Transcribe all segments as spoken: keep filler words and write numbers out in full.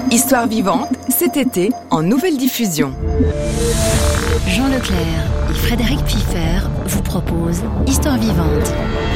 Histoire vivante, cet été, en nouvelle diffusion. Jean Leclerc et Frédéric Pfiffer vous proposent Histoire vivante.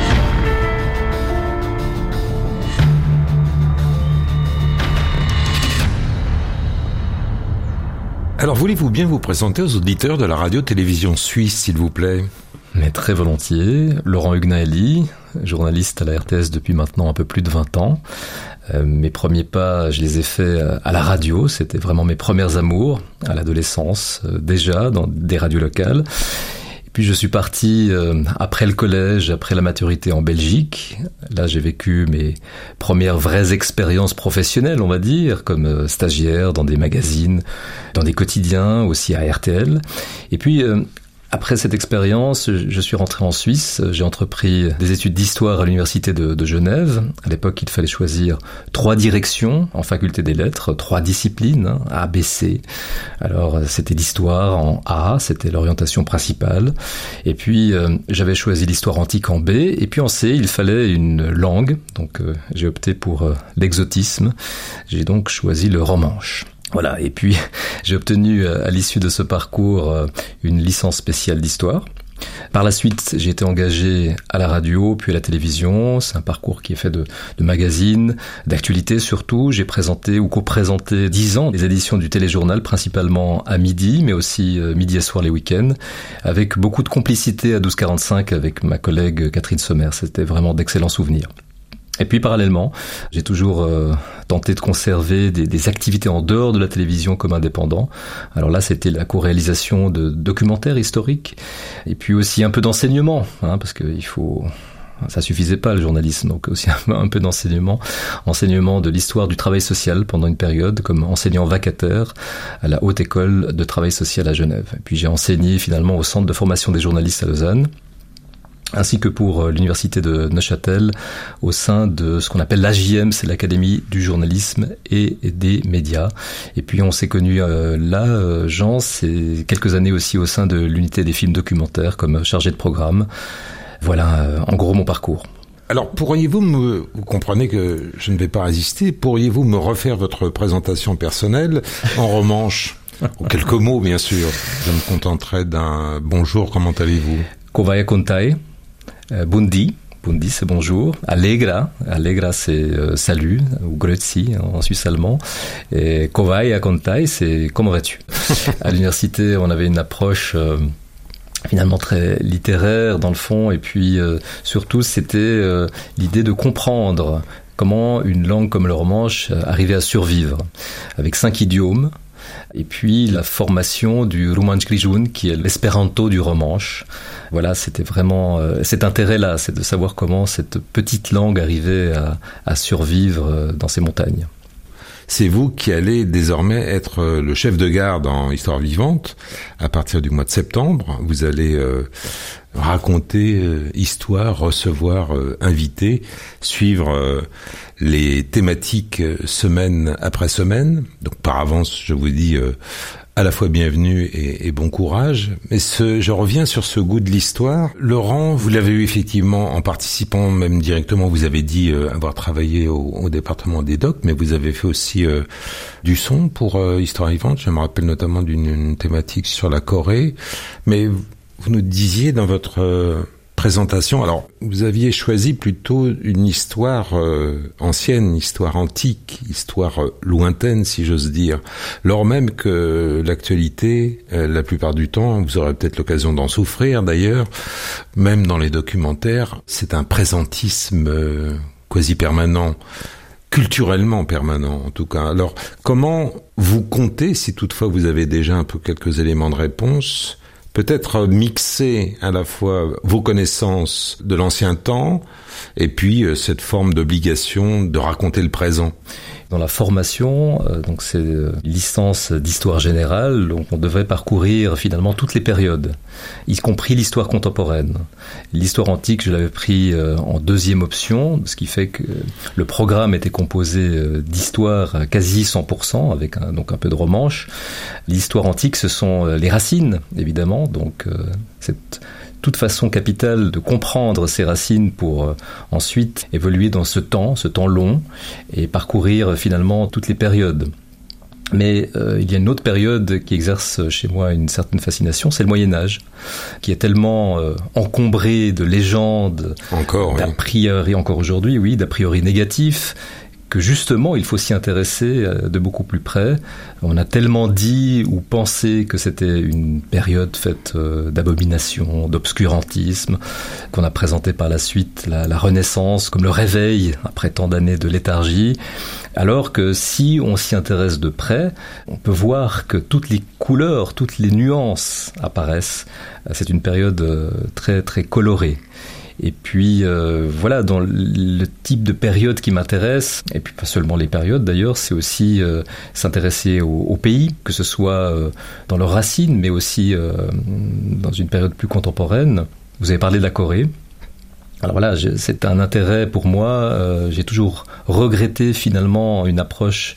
Alors, voulez-vous bien vous présenter aux auditeurs de la radio-télévision suisse, s'il vous plaît ? Mais très volontiers. Laurent Hugnaeli, journaliste à la R T S depuis maintenant un peu plus de vingt ans. Euh, mes premiers pas, je les ai faits à la radio. C'était vraiment mes premières amours, à l'adolescence, euh, déjà, dans des radios locales. Et puis je suis parti euh, après le collège, après la maturité en Belgique. Là, j'ai vécu mes premières vraies expériences professionnelles, on va dire, comme euh, stagiaire dans des magazines, dans des quotidiens, aussi à R T L. Et puis... Euh, Après cette expérience, je suis rentré en Suisse. J'ai entrepris des études d'histoire à l'université de, de Genève. À l'époque, il fallait choisir trois directions en faculté des lettres, trois disciplines, hein, A, B, C. Alors, c'était l'histoire en A, c'était l'orientation principale. Et puis, euh, j'avais choisi l'histoire antique en B. Et puis en C, il fallait une langue. Donc, euh, j'ai opté pour euh, l'exotisme. J'ai donc choisi le romanche. Voilà, et puis j'ai obtenu à l'issue de ce parcours une licence spéciale d'histoire. Par la suite, j'ai été engagé à la radio, puis à la télévision. C'est un parcours qui est fait de, de magazines, d'actualités surtout. J'ai présenté ou co-présenté dix ans les éditions du téléjournal, principalement à midi, mais aussi midi et soir les week-ends, avec beaucoup de complicité à douze quarante-cinq avec ma collègue Catherine Sommer. C'était vraiment d'excellents souvenirs. Et puis parallèlement, j'ai toujours euh, tenté de conserver des, des activités en dehors de la télévision comme indépendant. Alors là, c'était la co-réalisation de documentaires historiques et puis aussi un peu d'enseignement, hein, parce que il faut, ça suffisait pas le journalisme, donc aussi un, un peu d'enseignement, enseignement de l'histoire du travail social pendant une période comme enseignant vacataire à la Haute École de Travail Social à Genève. Et puis j'ai enseigné finalement au Centre de formation des journalistes à Lausanne, ainsi que pour l'université de Neuchâtel au sein de ce qu'on appelle l'A J M, c'est l'Académie du journalisme et des médias. Et puis on s'est connus euh, là, euh, Jean, c'est quelques années aussi au sein de l'unité des films documentaires comme chargé de programme. Voilà euh, en gros mon parcours. Alors, pourriez-vous me, vous comprenez que je ne vais pas résister, pourriez-vous me refaire votre présentation personnelle en romanche? En quelques mots, bien sûr. Je me contenterai d'un bonjour, comment allez-vous? Kovaya Kontai. Bundi, Bundi c'est bonjour. Allegra, Allegra c'est euh, salut, ou Grüezi en suisse allemand. Et Kovai à Kontai, c'est comment vas-tu? À l'université, on avait une approche euh, finalement très littéraire dans le fond, et puis euh, surtout c'était euh, l'idée de comprendre comment une langue comme le romanche arrivait à survivre, avec cinq idiomes. Et puis la formation du Romansh Grijun, qui est l'espéranto du romanche. Voilà, c'était vraiment euh, cet intérêt-là, c'est de savoir comment cette petite langue arrivait à, à survivre dans ces montagnes. C'est vous qui allez désormais être le chef de garde en Histoire vivante. À partir du mois de septembre, vous allez euh, raconter euh, histoire, recevoir, euh, inviter, suivre euh, les thématiques euh, semaine après semaine. Donc par avance, je vous dis euh, à la fois bienvenue et, et bon courage. Mais ce, je reviens sur ce goût de l'histoire. Laurent, vous l'avez eu effectivement en participant, même directement, vous avez dit euh, avoir travaillé au, au département des docs, mais vous avez fait aussi euh, du son pour euh, Histoire vivante. Je me rappelle notamment d'une une thématique sur la Corée. Mais vous nous disiez dans votre euh, présentation, alors vous aviez choisi plutôt une histoire euh, ancienne, une histoire antique, histoire euh, lointaine si j'ose dire, lors même que l'actualité, euh, la plupart du temps, vous aurez peut-être l'occasion d'en souffrir d'ailleurs, même dans les documentaires, c'est un présentisme euh, quasi permanent, culturellement permanent en tout cas. Alors comment vous comptez, si toutefois vous avez déjà un peu quelques éléments de réponse, peut-être mixer à la fois vos connaissances de l'ancien temps et puis euh, cette forme d'obligation de raconter le présent. Dans la formation, euh, donc c'est euh, licence d'histoire générale, donc on devrait parcourir finalement toutes les périodes, y compris l'histoire contemporaine. L'histoire antique, je l'avais pris euh, en deuxième option, ce qui fait que le programme était composé euh, d'histoire à quasi cent pour cent, avec un, donc un peu de romanche. L'histoire antique, ce sont euh, les racines, évidemment, donc euh, cette toute façon capitale de comprendre ces racines pour euh, ensuite évoluer dans ce temps, ce temps long, et parcourir euh, finalement toutes les périodes. Mais euh, il y a une autre période qui exerce chez moi une certaine fascination, c'est le Moyen-Âge, qui est tellement euh, encombré de légendes, encore, d'a oui. priori, encore aujourd'hui, oui, d'a priori négatifs, que justement, il faut s'y intéresser de beaucoup plus près. On a tellement dit ou pensé que c'était une période faite d'abomination, d'obscurantisme, qu'on a présenté par la suite la, la Renaissance comme le réveil après tant d'années de léthargie, alors que si on s'y intéresse de près, on peut voir que toutes les couleurs, toutes les nuances apparaissent. C'est une période très, très colorée. Et puis euh, voilà, dans le type de période qui m'intéresse, et puis pas seulement les périodes d'ailleurs, c'est aussi euh, s'intéresser au, au pays, que ce soit euh, dans leurs racines, mais aussi euh, dans une période plus contemporaine. Vous avez parlé de la Corée. Alors voilà, c'est un intérêt pour moi. Euh, j'ai toujours regretté finalement une approche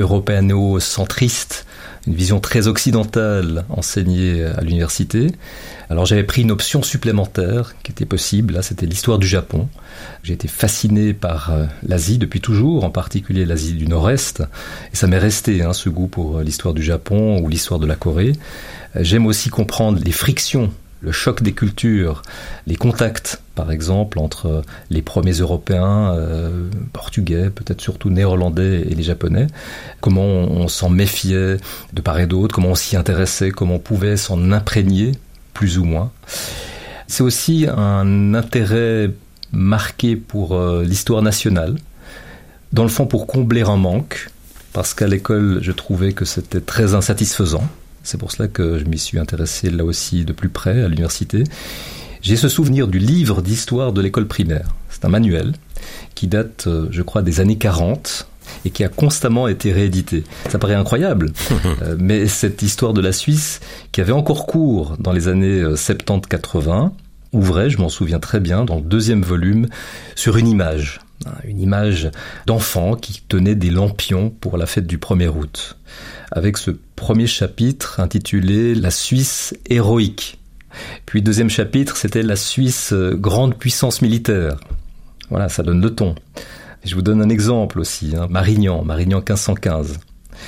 européano-centriste, une vision très occidentale enseignée à l'université. Alors j'avais pris une option supplémentaire qui était possible, là c'était l'histoire du Japon. J'ai été fasciné par euh, l'Asie depuis toujours, en particulier l'Asie du Nord-Est, et ça m'est resté hein, ce goût pour l'histoire du Japon ou l'histoire de la Corée. Euh, j'aime aussi comprendre les frictions, le choc des cultures, les contacts, par exemple, entre les premiers Européens, euh, portugais, peut-être surtout néerlandais et les Japonais, comment on, on s'en méfiait de part et d'autre, comment on s'y intéressait, comment on pouvait s'en imprégner, plus ou moins. C'est aussi un intérêt marqué pour euh, l'histoire nationale, dans le fond pour combler un manque, parce qu'à l'école, je trouvais que c'était très insatisfaisant. C'est pour cela que je m'y suis intéressé là aussi de plus près à l'université. J'ai ce souvenir du livre d'histoire de l'école primaire. C'est un manuel qui date, je crois, des années quarante et qui a constamment été réédité. Ça paraît incroyable, euh, mais cette histoire de la Suisse, qui avait encore cours dans les années soixante-dix quatre-vingts, ouvrait, je m'en souviens très bien, dans le deuxième volume, sur une image. Une image d'enfant qui tenait des lampions pour la fête du premier août. Avec ce premier chapitre intitulé « La Suisse héroïque ». Puis deuxième chapitre, c'était « La Suisse grande puissance militaire ». Voilà, ça donne le ton. Et je vous donne un exemple aussi, hein, Marignan, Marignan quinze cent quinze.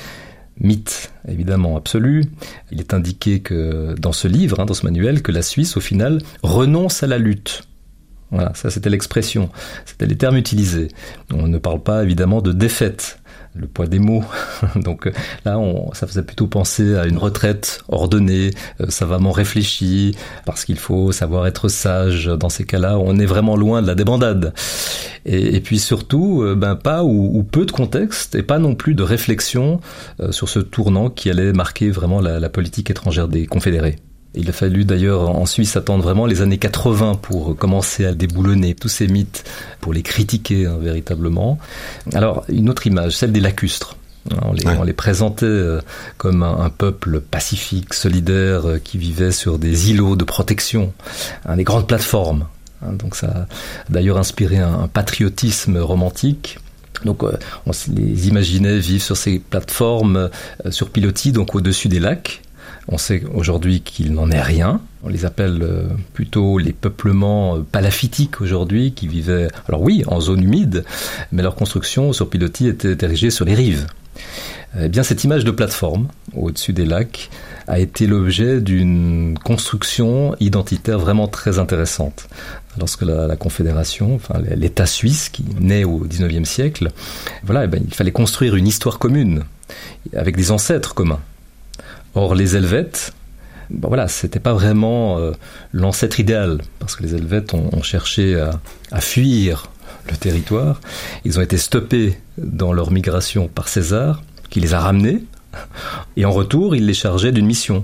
Mythe, évidemment, absolu. Il est indiqué que dans ce livre, hein, dans ce manuel, que la Suisse, au final, renonce à la lutte. Voilà, ça c'était l'expression, c'était les termes utilisés. On ne parle pas évidemment de défaite, le poids des mots. Donc là, on, ça faisait plutôt penser à une retraite ordonnée, euh, savamment réfléchie, parce qu'il faut savoir être sage. Dans ces cas-là, on est vraiment loin de la débandade. Et, et puis surtout, euh, ben pas ou, ou peu de contexte, et pas non plus de réflexion euh, sur ce tournant qui allait marquer vraiment la, la politique étrangère des confédérés. Il a fallu d'ailleurs en Suisse attendre vraiment les années quatre-vingts pour commencer à déboulonner tous ces mythes, pour les critiquer hein, véritablement. Alors, une autre image, celle des lacustres. On les, ouais. on les présentait comme un, un peuple pacifique, solidaire, qui vivait sur des îlots de protection, hein, des grandes plateformes. Hein, donc ça a d'ailleurs inspiré un, un patriotisme romantique. Donc on les imaginait vivre sur ces plateformes, sur pilotis, donc au-dessus des lacs. On sait aujourd'hui qu'il n'en est rien. On les appelle plutôt les peuplements palafitiques aujourd'hui, qui vivaient, alors oui, en zone humide, mais leur construction sur pilotis était érigée sur les rives. Eh bien, cette image de plateforme au-dessus des lacs a été l'objet d'une construction identitaire vraiment très intéressante. Lorsque la, la Confédération, enfin l'État suisse qui naît au dix-neuvième siècle, voilà, eh bien, il fallait construire une histoire commune avec des ancêtres communs. Or, les Helvètes, ben voilà, c'était pas vraiment euh, l'ancêtre idéal, parce que les Helvètes ont, ont cherché à, à fuir le territoire. Ils ont été stoppés dans leur migration par César, qui les a ramenés, et en retour, il les chargeait d'une mission.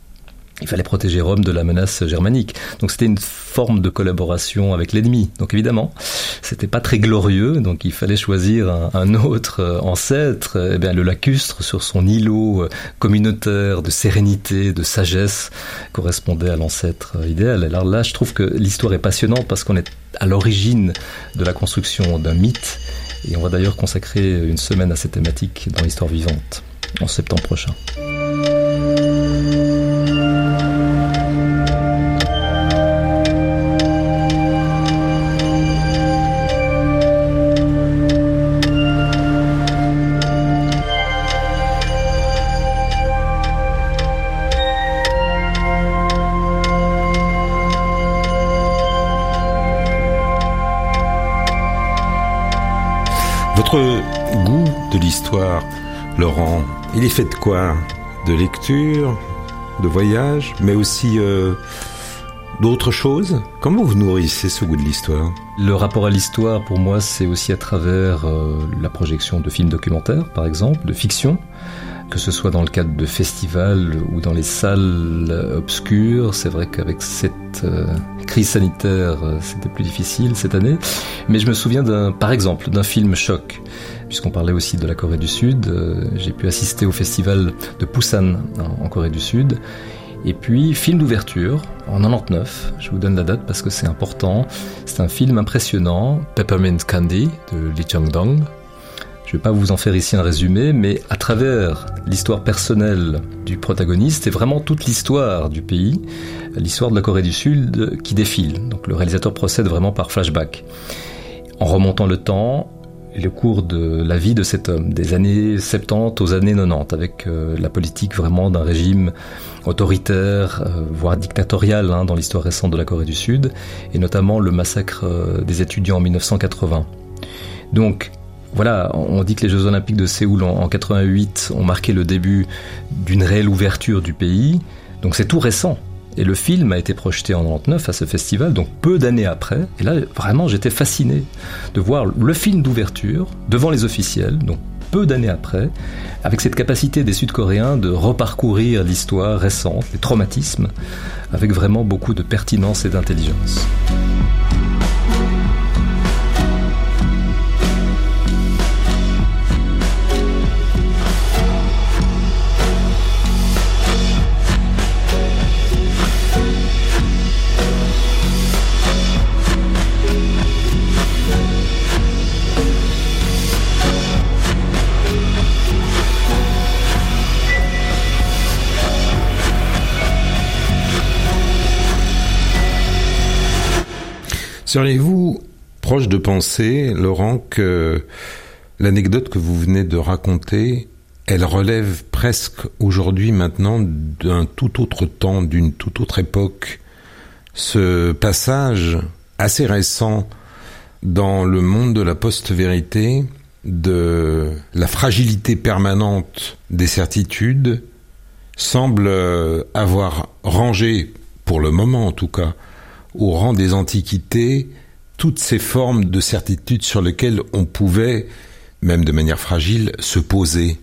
Il fallait protéger Rome de la menace germanique. Donc c'était une forme de collaboration avec l'ennemi. Donc évidemment, c'était pas très glorieux, donc il fallait choisir un, un autre ancêtre. Eh bien, le lacustre, sur son îlot communautaire de sérénité, de sagesse, correspondait à l'ancêtre idéal. Alors là, je trouve que l'histoire est passionnante parce qu'on est à l'origine de la construction d'un mythe. Et on va d'ailleurs consacrer une semaine à cette thématique dans l'Histoire vivante, en septembre prochain. vous de l'histoire, Laurent? Il est fait de quoi? De lecture, de voyage, mais aussi euh, d'autres choses? Comment vous nourrissez ce goût de l'histoire? Le rapport à l'histoire, pour moi, c'est aussi à travers euh, la projection de films documentaires, par exemple, de fiction, que ce soit dans le cadre de festivals ou dans les salles obscures. C'est vrai qu'avec cette euh, crise sanitaire, euh, c'était plus difficile cette année. Mais je me souviens, d'un, par exemple, d'un film choc. Puisqu'on parlait aussi de la Corée du Sud, euh, j'ai pu assister au festival de Busan en, en Corée du Sud. Et puis, film d'ouverture, en quatre-vingt-dix-neuf, je vous donne la date parce que c'est important. C'est un film impressionnant, Peppermint Candy, de Lee Chang-dong. Je ne vais pas vous en faire ici un résumé, mais à travers l'histoire personnelle du protagoniste et vraiment toute l'histoire du pays, l'histoire de la Corée du Sud qui défile. Donc le réalisateur procède vraiment par flashback. En remontant le temps, le cours de la vie de cet homme, des années soixante-dix aux années quatre-vingt-dix, avec euh, la politique vraiment d'un régime autoritaire, euh, voire dictatorial hein, dans l'histoire récente de la Corée du Sud, et notamment le massacre euh, des étudiants en dix-neuf cent quatre-vingts. Donc, voilà, on dit que les Jeux Olympiques de Séoul en quatre-vingt-huit ont marqué le début d'une réelle ouverture du pays, donc c'est tout récent. Et le film a été projeté en quatre-vingt-dix-neuf à ce festival, donc peu d'années après. Et là, vraiment, j'étais fasciné de voir le film d'ouverture devant les officiels, donc peu d'années après, avec cette capacité des Sud-Coréens de reparcourir l'histoire récente, les traumatismes, avec vraiment beaucoup de pertinence et d'intelligence. Seriez-vous proche de penser, Laurent, que l'anecdote que vous venez de raconter, elle relève presque aujourd'hui maintenant d'un tout autre temps, d'une toute autre époque? Ce passage assez récent dans le monde de la post-vérité, de la fragilité permanente des certitudes, semble avoir rangé, pour le moment en tout cas, au rang des antiquités, toutes ces formes de certitude sur lesquelles on pouvait, même de manière fragile, se poser.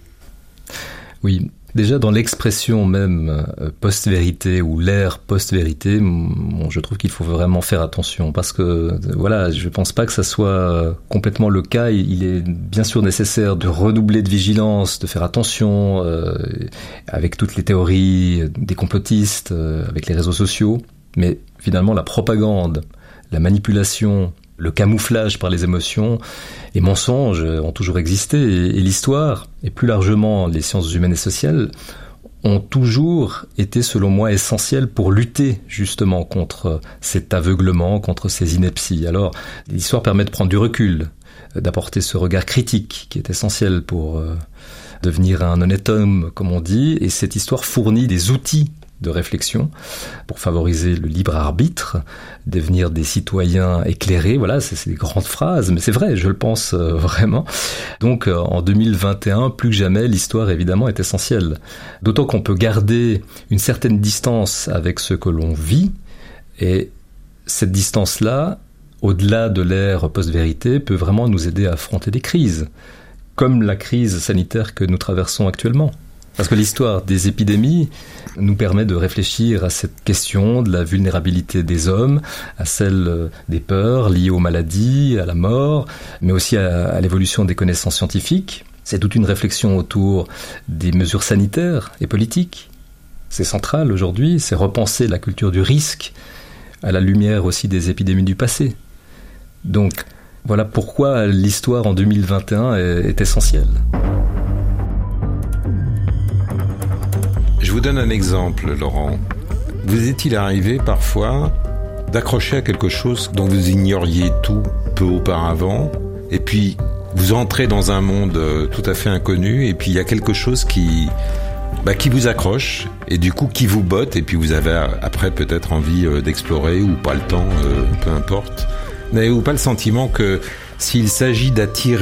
Oui, déjà dans l'expression même euh, post-vérité ou l'ère post-vérité, bon, je trouve qu'il faut vraiment faire attention parce que euh, voilà, je ne pense pas que ça soit complètement le cas. Il est bien sûr nécessaire de redoubler de vigilance, de faire attention euh, avec toutes les théories des complotistes, euh, avec les réseaux sociaux. Mais finalement, la propagande, la manipulation, le camouflage par les émotions, les mensonges ont toujours existé. Et, et l'histoire, et plus largement les sciences humaines et sociales, ont toujours été, selon moi, essentielles pour lutter justement contre cet aveuglement, contre ces inepties. Alors, l'histoire permet de prendre du recul, d'apporter ce regard critique qui est essentiel pour euh, devenir un honnête homme, comme on dit. Et cette histoire fournit des outils de réflexion pour favoriser le libre arbitre, devenir des citoyens éclairés. Voilà, c'est, c'est des grandes phrases, mais c'est vrai, je le pense euh, vraiment. Donc euh, en deux mille vingt et un, plus que jamais, l'histoire évidemment est essentielle. D'autant qu'on peut garder une certaine distance avec ce que l'on vit, et cette distance-là, au-delà de l'ère post-vérité, peut vraiment nous aider à affronter des crises, comme la crise sanitaire que nous traversons actuellement. Parce que l'histoire des épidémies nous permet de réfléchir à cette question de la vulnérabilité des hommes, à celle des peurs liées aux maladies, à la mort, mais aussi à, à l'évolution des connaissances scientifiques. C'est toute une réflexion autour des mesures sanitaires et politiques. C'est central aujourd'hui, c'est repenser la culture du risque à la lumière aussi des épidémies du passé. Donc voilà pourquoi l'histoire en deux mille vingt et un est, est essentielle. Je vous donne un exemple, Laurent. Vous est-il arrivé parfois d'accrocher à quelque chose dont vous ignoriez tout peu auparavant, et puis vous entrez dans un monde tout à fait inconnu, et puis il y a quelque chose qui, bah, qui vous accroche, et du coup qui vous botte, et puis vous avez après peut-être envie d'explorer, ou pas le temps, euh, peu importe. N'avez-vous pas le sentiment que s'il s'agit d'attirer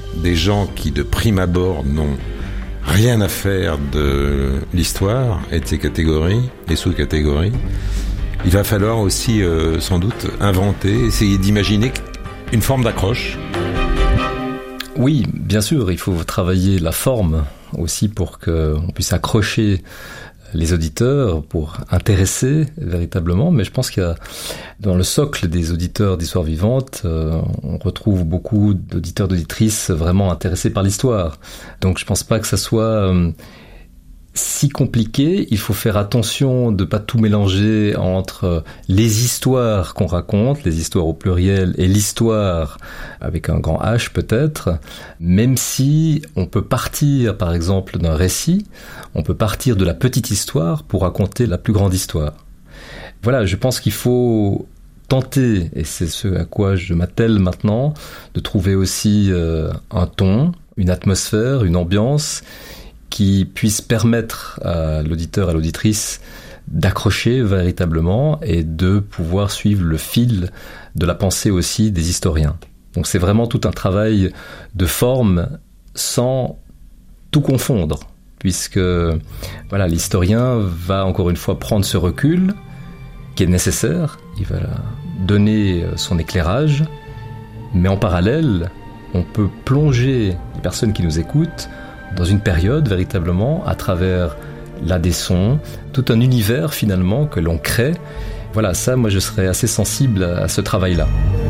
des gens qui, de prime abord, n'ont rien à faire de l'histoire et de ses catégories et sous-catégories. Il va falloir aussi, euh, sans doute, inventer, essayer d'imaginer une forme d'accroche. Oui, bien sûr, il faut travailler la forme aussi pour qu'on puisse accrocher les auditeurs, pour intéresser véritablement. Mais je pense qu'il y a, dans le socle des auditeurs d'Histoire vivante, euh, on retrouve beaucoup d'auditeurs, d'auditrices vraiment intéressés par l'histoire. Donc je pense pas que ça soit euh, si compliqué. Il faut faire attention de pas tout mélanger entre les histoires qu'on raconte, les histoires au pluriel, et l'histoire avec un grand H peut-être, même si on peut partir par exemple d'un récit, on peut partir de la petite histoire pour raconter la plus grande histoire. Voilà, je pense qu'il faut tenter, et c'est ce à quoi je m'attelle maintenant, de trouver aussi euh, un ton, une atmosphère, une ambiance qui puisse permettre à l'auditeur, à l'auditrice d'accrocher véritablement et de pouvoir suivre le fil de la pensée aussi des historiens. Donc c'est vraiment tout un travail de forme sans tout confondre, puisque voilà, l'historien va encore une fois prendre ce recul qui est nécessaire, il va donner son éclairage, mais en parallèle, on peut plonger les personnes qui nous écoutent dans une période véritablement à travers là des sons, tout un univers finalement que l'on crée. Voilà, ça, moi je serais assez sensible à ce travail-là.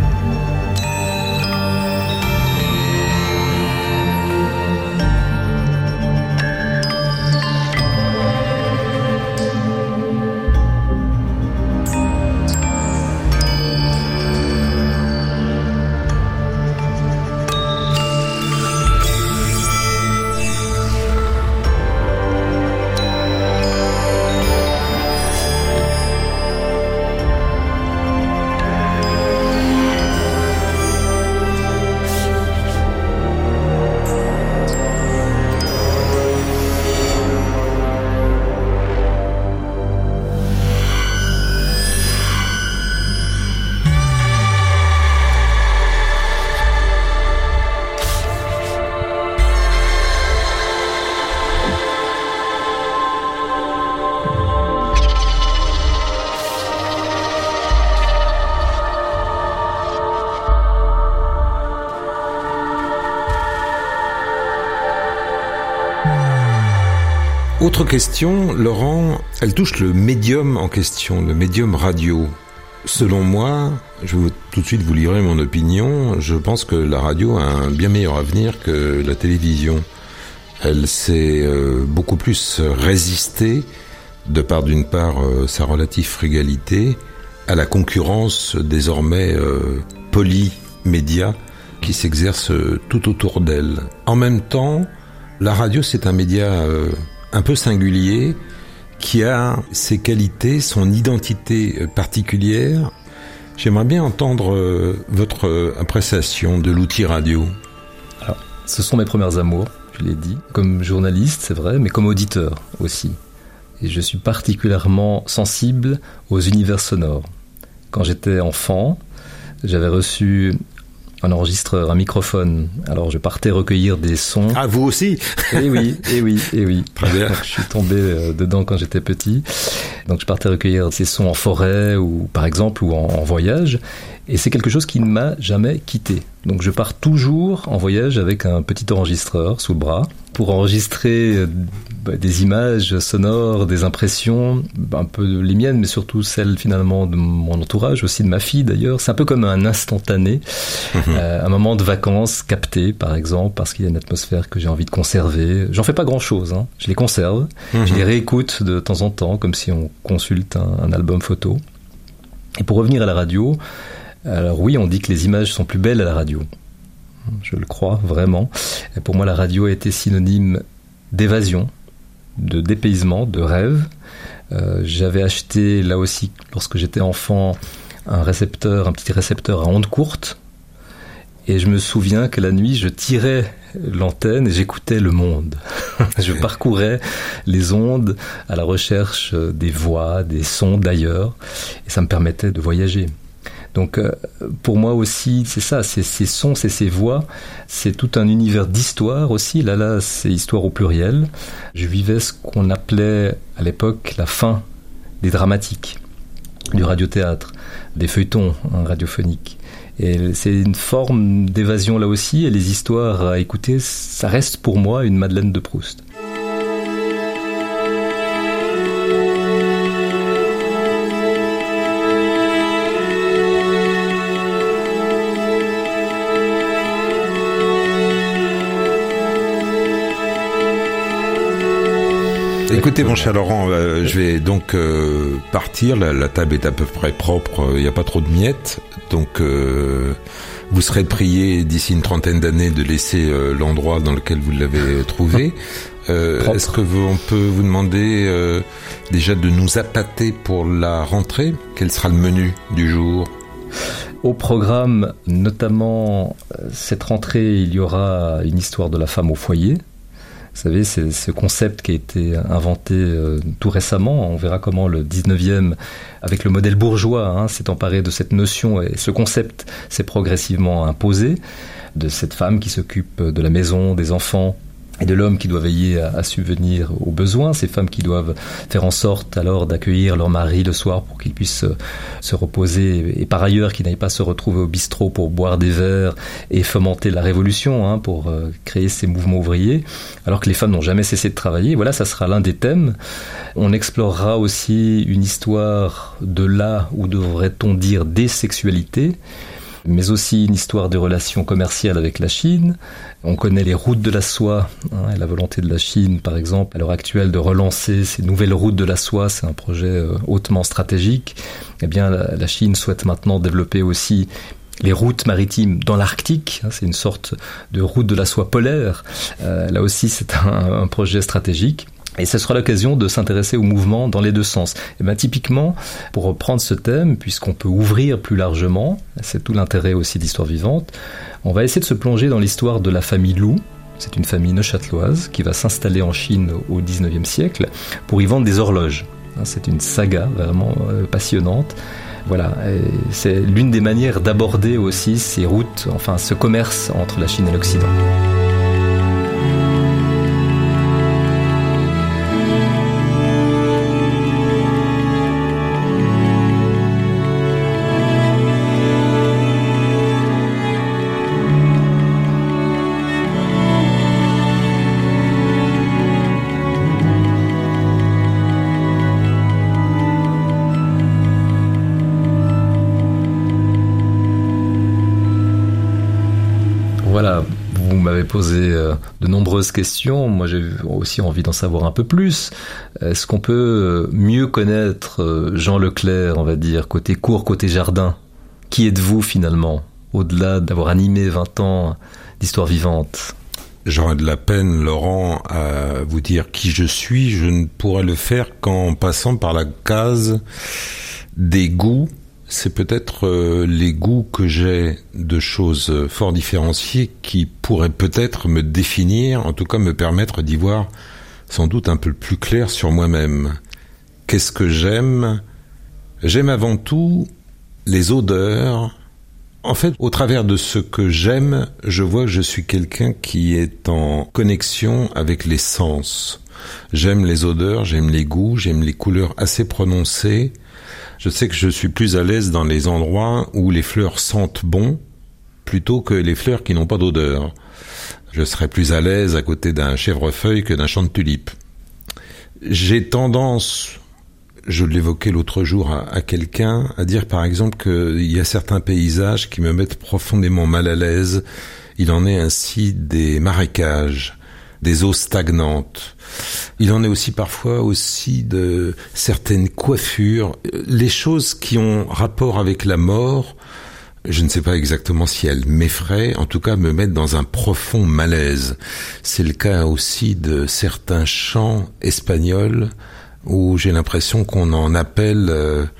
Autre question, Laurent, elle touche le médium en question, le médium radio. Selon moi, je vais tout de suite vous livrer mon opinion, je pense que la radio a un bien meilleur avenir que la télévision. Elle s'est euh, beaucoup plus résistée, de par d'une part euh, sa relative frugalité, à la concurrence désormais euh, polymédia qui s'exerce euh, tout autour d'elle. En même temps, la radio c'est un média euh, un peu singulier, qui a ses qualités, son identité particulière. J'aimerais bien entendre euh, votre euh, appréciation de l'outil radio. Alors, ce sont mes premières amours, je l'ai dit, comme journaliste, c'est vrai, mais comme auditeur aussi. Et je suis particulièrement sensible aux univers sonores. Quand j'étais enfant, j'avais reçu un enregistreur, un microphone. Alors je partais recueillir des sons. Ah, vous aussi? Eh oui, eh oui, eh oui. Très bien. Je suis tombé dedans quand j'étais petit. Donc je partais recueillir ces sons en forêt ou par exemple ou en, en voyage. Et c'est quelque chose qui ne m'a jamais quitté. Donc je pars toujours en voyage avec un petit enregistreur sous le bras pour enregistrer des images sonores, des impressions, un peu les miennes, mais surtout celles finalement de mon entourage, aussi de ma fille d'ailleurs. C'est un peu comme un instantané, mmh. euh, un moment de vacances capté par exemple, parce qu'il y a une atmosphère que j'ai envie de conserver. J'en fais pas grand-chose, hein. Je les conserve, mmh. je les réécoute de temps en temps, comme si on consulte un, un album photo. Et pour revenir à la radio, alors oui, on dit que les images sont plus belles à la radio. Je le crois vraiment. Et pour moi, la radio a été synonyme d'évasion, de dépaysement, de rêve. Euh, j'avais acheté, là aussi, lorsque j'étais enfant, un récepteur, un petit récepteur à ondes courtes. Et je me souviens que la nuit, je tirais l'antenne et j'écoutais le monde. Je parcourais les ondes à la recherche des voix, des sons d'ailleurs. Et ça me permettait de voyager. Donc euh, pour moi aussi, c'est ça, c'est ces sons, c'est ces voix, c'est tout un univers d'histoire aussi. Là, là, c'est histoire au pluriel. Je vivais ce qu'on appelait à l'époque la fin des dramatiques, du radiothéâtre, des feuilletons hein, radiophoniques. Et c'est une forme d'évasion là aussi, et les histoires à écouter, ça reste pour moi une Madeleine de Proust. Écoutez, mon cher Laurent, euh, je vais donc euh, partir. La, la table est à peu près propre, il n'y a pas trop de miettes. Donc, euh, vous serez prié d'ici une trentaine d'années de laisser euh, l'endroit dans lequel vous l'avez trouvé. Euh, est-ce que vous, on peut vous demander euh, déjà de nous appâter pour la rentrée ? Quel sera le menu du jour ? Au programme, notamment, cette rentrée, il y aura une histoire de la femme au foyer. Vous savez, c'est ce concept qui a été inventé euh, tout récemment. On verra comment le dix-neuvième, avec le modèle bourgeois, hein, s'est emparé de cette notion, et ce concept s'est progressivement imposé, de cette femme qui s'occupe de la maison, des enfants, et de l'homme qui doit veiller à, à subvenir aux besoins, ces femmes qui doivent faire en sorte alors d'accueillir leur mari le soir pour qu'ils puissent se, se reposer, et par ailleurs qu'ils n'aillent pas se retrouver au bistrot pour boire des verres et fomenter la révolution, hein, pour euh, créer ces mouvements ouvriers, alors que les femmes n'ont jamais cessé de travailler. Voilà, ça sera l'un des thèmes. On explorera aussi une histoire de la, ou devrait-on dire des sexualités, mais aussi une histoire de relations commerciales avec la Chine. On connaît les routes de la soie, hein, et la volonté de la Chine, par exemple, à l'heure actuelle, de relancer ces nouvelles routes de la soie. C'est un projet euh, hautement stratégique. Eh bien, la, la Chine souhaite maintenant développer aussi les routes maritimes dans l'Arctique. C'est une sorte de route de la soie polaire. Euh, là aussi, c'est un, un projet stratégique. Et ce sera l'occasion de s'intéresser au mouvement dans les deux sens. Et bien, typiquement, pour reprendre ce thème, puisqu'on peut ouvrir plus largement, c'est tout l'intérêt aussi d'Histoire vivante, on va essayer de se plonger dans l'histoire de la famille Lou. C'est une famille neuchâteloise qui va s'installer en Chine au dix-neuvième siècle pour y vendre des horloges. C'est une saga vraiment passionnante. Voilà, et c'est l'une des manières d'aborder aussi ces routes, enfin ce commerce entre la Chine et l'Occident. Voilà, vous m'avez posé de nombreuses questions. Moi, j'ai aussi envie d'en savoir un peu plus. Est-ce qu'on peut mieux connaître Jean Leclerc, on va dire, côté cour, côté jardin ? Qui êtes-vous finalement, au-delà d'avoir animé vingt ans d'Histoire vivante ? J'aurais de la peine, Laurent, à vous dire qui je suis. Je ne pourrais le faire qu'en passant par la case des goûts. C'est peut-être euh, les goûts que j'ai de choses fort différenciées qui pourraient peut-être me définir, en tout cas me permettre d'y voir sans doute un peu plus clair sur moi-même. Qu'est-ce que j'aime ? J'aime avant tout les odeurs. En fait, au travers de ce que j'aime, je vois que je suis quelqu'un qui est en connexion avec les sens. J'aime les odeurs, j'aime les goûts, j'aime les couleurs assez prononcées. Je sais que je suis plus à l'aise dans les endroits où les fleurs sentent bon plutôt que les fleurs qui n'ont pas d'odeur. Je serais plus à l'aise à côté d'un chèvrefeuille que d'un champ de tulipes. J'ai tendance, je l'évoquais l'autre jour à, à quelqu'un, à dire par exemple qu'il y a certains paysages qui me mettent profondément mal à l'aise. Il en est ainsi des marécages, des eaux stagnantes. Il en est aussi parfois aussi de certaines coiffures, les choses qui ont rapport avec la mort. Je ne sais pas exactement si elles m'effraient, en tout cas me mettent dans un profond malaise. C'est le cas aussi de certains chants espagnols où j'ai l'impression qu'on en appelle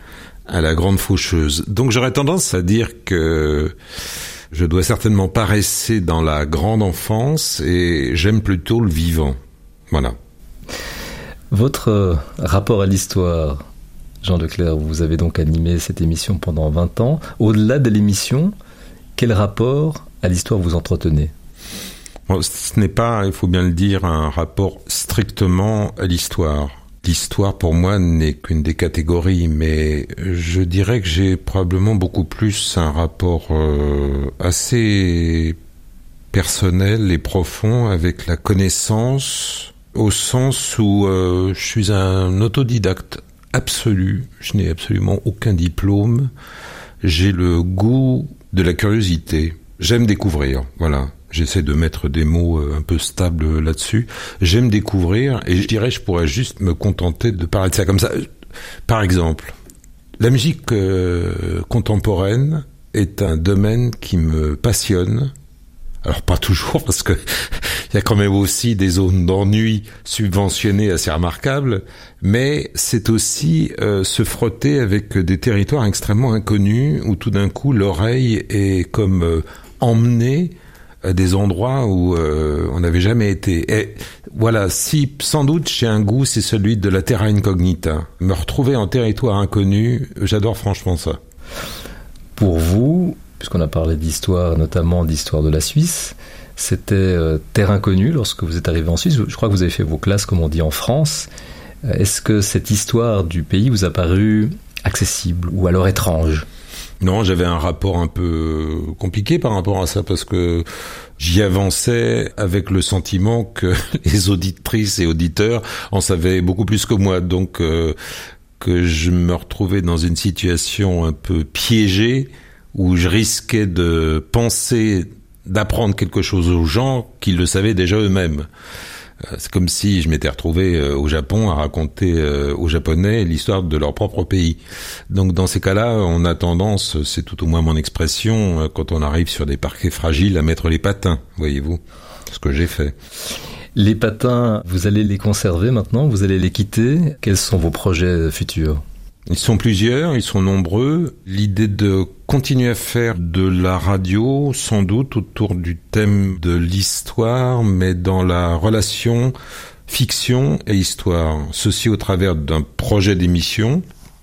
à la grande faucheuse. Donc j'aurais tendance à dire que je dois certainement pas rester dans la grande enfance et j'aime plutôt le vivant. Voilà. Votre rapport à l'histoire, Jean Leclerc, vous avez donc animé cette émission pendant vingt ans. Au-delà de l'émission, quel rapport à l'histoire vous entretenez ? Bon, ce n'est pas, il faut bien le dire, un rapport strictement à l'histoire. L'histoire, pour moi, n'est qu'une des catégories, mais je dirais que j'ai probablement beaucoup plus un rapport euh, assez personnel et profond avec la connaissance, au sens où euh, je suis un autodidacte absolu. Je n'ai absolument aucun diplôme. J'ai le goût de la curiosité. J'aime découvrir, voilà. J'essaie de mettre des mots un peu stables là-dessus. J'aime découvrir, et je dirais je pourrais juste me contenter de parler de ça comme ça. Par exemple, la musique euh, contemporaine est un domaine qui me passionne. Alors pas toujours, parce que il y a quand même aussi des zones d'ennui subventionnées assez remarquables, mais c'est aussi euh, se frotter avec des territoires extrêmement inconnus, où tout d'un coup l'oreille est comme euh, emmenée à des endroits où euh, on n'avait jamais été. Et voilà, si sans doute j'ai un goût, c'est celui de la terra incognita. Me retrouver en territoire inconnu, j'adore franchement ça. Pour vous, puisqu'on a parlé d'histoire, notamment d'histoire de la Suisse, c'était euh, terre inconnue lorsque vous êtes arrivé en Suisse. Je crois que vous avez fait vos classes, comme on dit, en France. Est-ce que cette histoire du pays vous a paru accessible ou alors étrange ? Non, j'avais un rapport un peu compliqué par rapport à ça, parce que j'y avançais avec le sentiment que les auditrices et auditeurs en savaient beaucoup plus que moi, donc euh, que je me retrouvais dans une situation un peu piégée, où je risquais de penser d'apprendre quelque chose aux gens qui le savaient déjà eux-mêmes. C'est comme si je m'étais retrouvé au Japon à raconter aux Japonais l'histoire de leur propre pays. Donc dans ces cas-là, on a tendance, c'est tout au moins mon expression, quand on arrive sur des parquets fragiles, à mettre les patins, voyez-vous, ce que j'ai fait. Les patins, vous allez les conserver maintenant, vous allez les quitter. Quels sont vos projets futurs ? Ils sont plusieurs, ils sont nombreux. L'idée de continuer à faire de la radio, sans doute autour du thème de l'histoire, mais dans la relation fiction et histoire. Ceci au travers d'un projet d'émission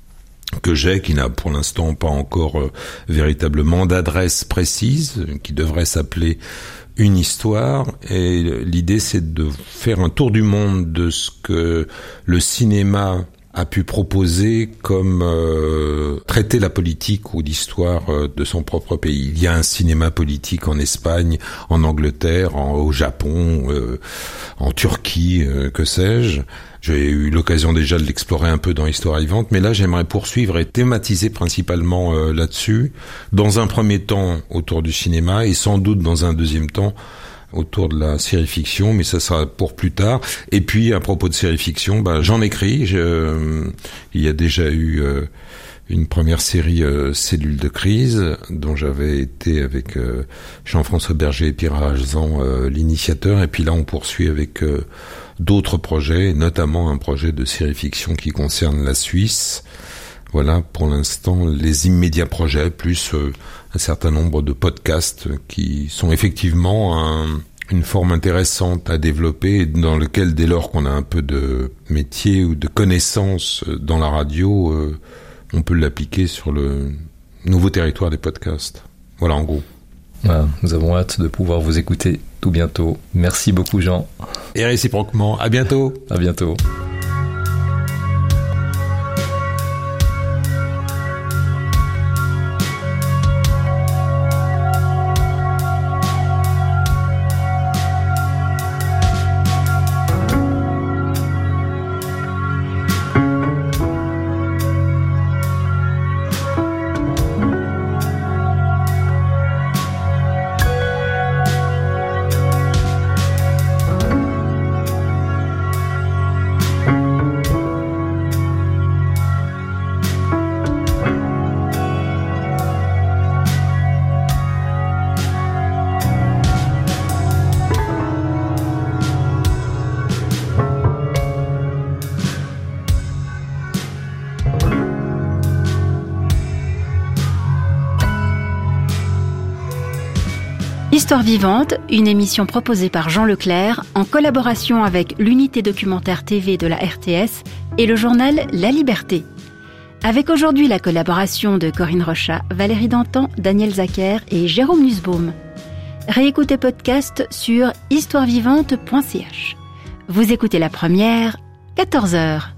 que j'ai, qui n'a pour l'instant pas encore euh, véritablement d'adresse précise, qui devrait s'appeler Une histoire. Et l'idée, c'est de faire un tour du monde de ce que le cinéma a pu proposer comme euh, traiter la politique ou l'histoire euh, de son propre pays. Il y a un cinéma politique en Espagne, en Angleterre, en, au Japon, euh, en Turquie, euh, que sais-je. J'ai eu l'occasion déjà de l'explorer un peu dans Histoire vivante, mais là j'aimerais poursuivre et thématiser principalement euh, là-dessus, dans un premier temps autour du cinéma, et sans doute dans un deuxième temps autour de la série-fiction, mais ça sera pour plus tard. Et puis, à propos de série-fiction, bah, j'en écris. Je, euh, il y a déjà eu euh, une première série euh, Cellule de crise, dont j'avais été avec euh, Jean-François Berger et Pierre Arjazan, euh, l'initiateur. Et puis là, on poursuit avec euh, d'autres projets, notamment un projet de série-fiction qui concerne la Suisse. Voilà, pour l'instant, les immédiats projets, plus euh, un certain nombre de podcasts qui sont effectivement un, une forme intéressante à développer, dans lequel, dès lors qu'on a un peu de métier ou de connaissances dans la radio, euh, on peut l'appliquer sur le nouveau territoire des podcasts. Voilà, en gros. Voilà, nous avons hâte de pouvoir vous écouter tout bientôt. Merci beaucoup, Jean. Et réciproquement, à bientôt. À bientôt. Histoire vivante, une émission proposée par Jean Leclerc en collaboration avec l'unité documentaire T V de la R T S et le journal La Liberté. Avec aujourd'hui la collaboration de Corinne Rochat, Valérie Dantan, Daniel Zacher et Jérôme Nussbaum. Réécoutez podcast sur histoire vivante point c h. Vous écoutez la première, quatorze heures.